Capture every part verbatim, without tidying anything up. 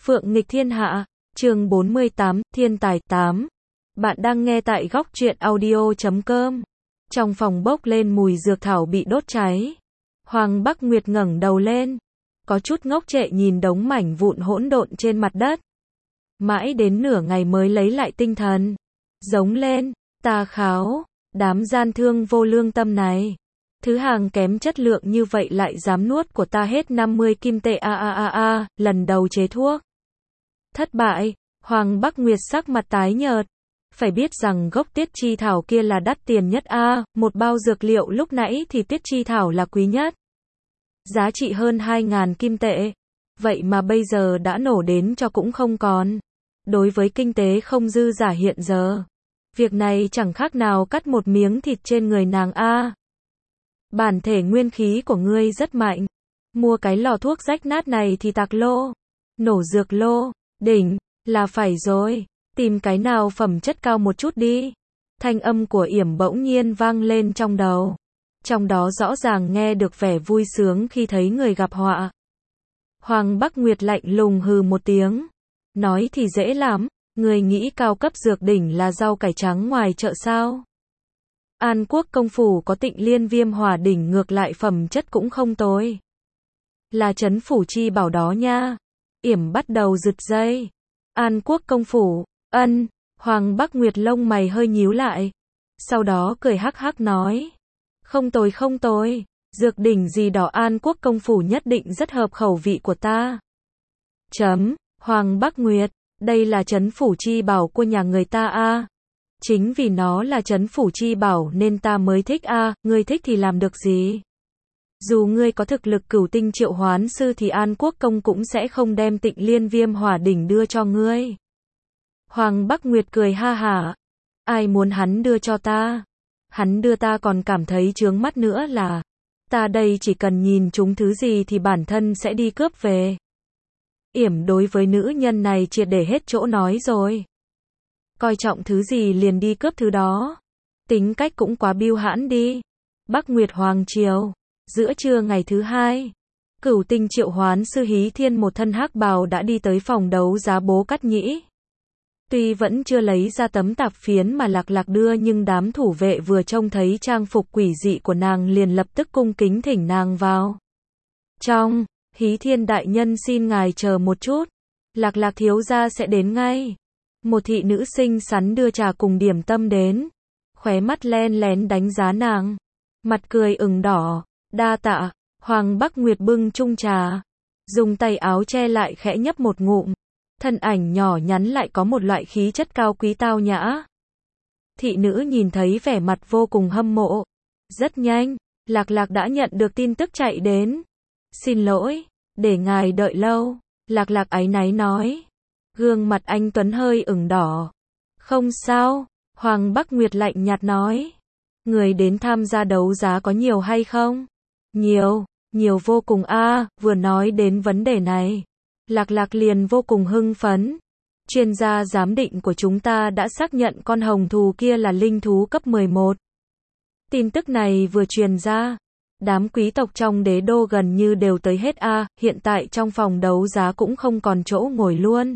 Phượng nghịch thiên hạ, chương bốn mươi tám, thiên tài tám. Bạn đang nghe tại góc truyện audio chấm com. Trong phòng bốc lên mùi dược thảo bị đốt cháy. Hoàng Bắc Nguyệt ngẩng đầu lên, có chút ngốc trệ nhìn đống mảnh vụn hỗn độn trên mặt đất. Mãi đến nửa ngày mới lấy lại tinh thần, giống lên, ta kháo, đám gian thương vô lương tâm này. Thứ hàng kém chất lượng như vậy lại dám nuốt của ta hết năm mươi kim tệ a a a a, lần đầu chế thuốc. Thất bại, Hoàng Bắc Nguyệt sắc mặt tái nhợt. Phải biết rằng gốc tiết chi thảo kia là đắt tiền nhất a, một bao dược liệu lúc nãy thì tiết chi thảo là quý nhất. Giá trị hơn hai nghìn kim tệ. Vậy mà bây giờ đã nổ đến cho cũng không còn. Đối với kinh tế không dư giả hiện giờ, việc này chẳng khác nào cắt một miếng thịt trên người nàng a. Bản thể nguyên khí của ngươi rất mạnh. Mua cái lò thuốc rách nát này thì tạc lô. Nổ dược lô, đỉnh, là phải rồi. Tìm cái nào phẩm chất cao một chút đi. Thanh âm của Yểm bỗng nhiên vang lên trong đầu. Trong đó rõ ràng nghe được vẻ vui sướng khi thấy người gặp họa. Hoàng Bắc Nguyệt lạnh lùng hừ một tiếng. Nói thì dễ lắm, người nghĩ cao cấp dược đỉnh là rau cải trắng ngoài chợ sao? An Quốc công phủ có Tịnh Liên Viêm Hỏa đỉnh ngược lại phẩm chất cũng không tồi. Là trấn phủ chi bảo đó nha. Yểm bắt đầu giật dây. An Quốc công phủ, ân, Hoàng Bắc Nguyệt lông mày hơi nhíu lại. Sau đó cười hắc hắc nói. Không tồi không tồi, dược đỉnh gì đó An Quốc công phủ nhất định rất hợp khẩu vị của ta. Chấm, Hoàng Bắc Nguyệt, đây là trấn phủ chi bảo của nhà người ta a. Chính vì nó là trấn phủ chi bảo nên ta mới thích a, ngươi thích thì làm được gì? Dù ngươi có thực lực cửu tinh triệu hoán sư thì An Quốc công cũng sẽ không đem Tịnh Liên Viêm Hỏa đỉnh đưa cho ngươi. Hoàng Bắc Nguyệt cười ha hả. Ai muốn hắn đưa cho ta? Hắn đưa ta còn cảm thấy chướng mắt nữa là. Ta đây chỉ cần nhìn chúng thứ gì thì bản thân sẽ đi cướp về. Yểm đối với nữ nhân này triệt để hết chỗ nói rồi. Coi trọng thứ gì liền đi cướp thứ đó. Tính cách cũng quá biêu hãn đi. Bắc Nguyệt Hoàng Triều. Giữa trưa ngày thứ hai, cửu tinh triệu hoán sư Hí Thiên một thân hắc bào đã đi tới phòng đấu giá Bố Cát Nhĩ. Tuy vẫn chưa lấy ra tấm tạp phiến mà Lạc Lạc đưa nhưng đám thủ vệ vừa trông thấy trang phục quỷ dị của nàng liền lập tức cung kính thỉnh nàng vào. Trong, Hí Thiên đại nhân xin ngài chờ một chút. Lạc Lạc thiếu gia sẽ đến ngay. Một thị nữ xinh xắn đưa trà cùng điểm tâm đến. Khóe mắt len lén đánh giá nàng. Mặt cười ửng đỏ. Đa tạ, Hoàng Bắc Nguyệt bưng chung trà. Dùng tay áo che lại khẽ nhấp một ngụm. Thân ảnh nhỏ nhắn lại có một loại khí chất cao quý tao nhã. Thị nữ nhìn thấy vẻ mặt vô cùng hâm mộ. Rất nhanh, Lạc Lạc đã nhận được tin tức chạy đến. Xin lỗi, để ngài đợi lâu. Lạc Lạc áy náy nói. Gương mặt anh Tuấn hơi ửng đỏ. Không sao, Hoàng Bắc Nguyệt lạnh nhạt nói. Người đến tham gia đấu giá có nhiều hay không? Nhiều, nhiều vô cùng a, à, vừa nói đến vấn đề này. Lạc Lạc liền vô cùng hưng phấn. Chuyên gia giám định của chúng ta đã xác nhận con hồng thù kia là linh thú cấp mười một. Tin tức này vừa truyền ra. Đám quý tộc trong đế đô gần như đều tới hết a, à, hiện tại trong phòng đấu giá cũng không còn chỗ ngồi luôn.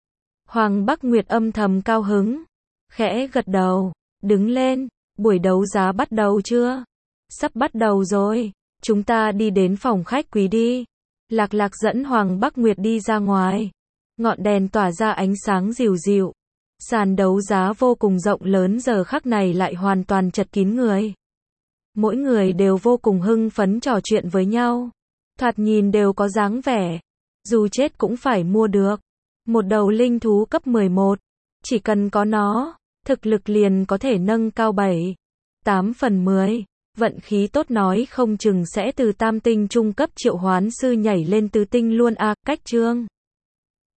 Hoàng Bắc Nguyệt âm thầm cao hứng. Khẽ gật đầu, đứng lên, buổi đấu giá bắt đầu chưa? Sắp bắt đầu rồi. Chúng ta đi đến phòng khách quý đi. Lạc Lạc dẫn Hoàng Bắc Nguyệt đi ra ngoài. Ngọn đèn tỏa ra ánh sáng dịu dịu. Sàn đấu giá vô cùng rộng lớn giờ khắc này lại hoàn toàn chật kín người. Mỗi người đều vô cùng hưng phấn trò chuyện với nhau. Thoạt nhìn đều có dáng vẻ. Dù chết cũng phải mua được. Một đầu linh thú cấp mười một. Chỉ cần có nó, thực lực liền có thể nâng cao bảy, tám phần mười. Vận khí tốt nói không chừng sẽ từ tam tinh trung cấp triệu hoán sư nhảy lên tứ tinh luôn a, cách chương.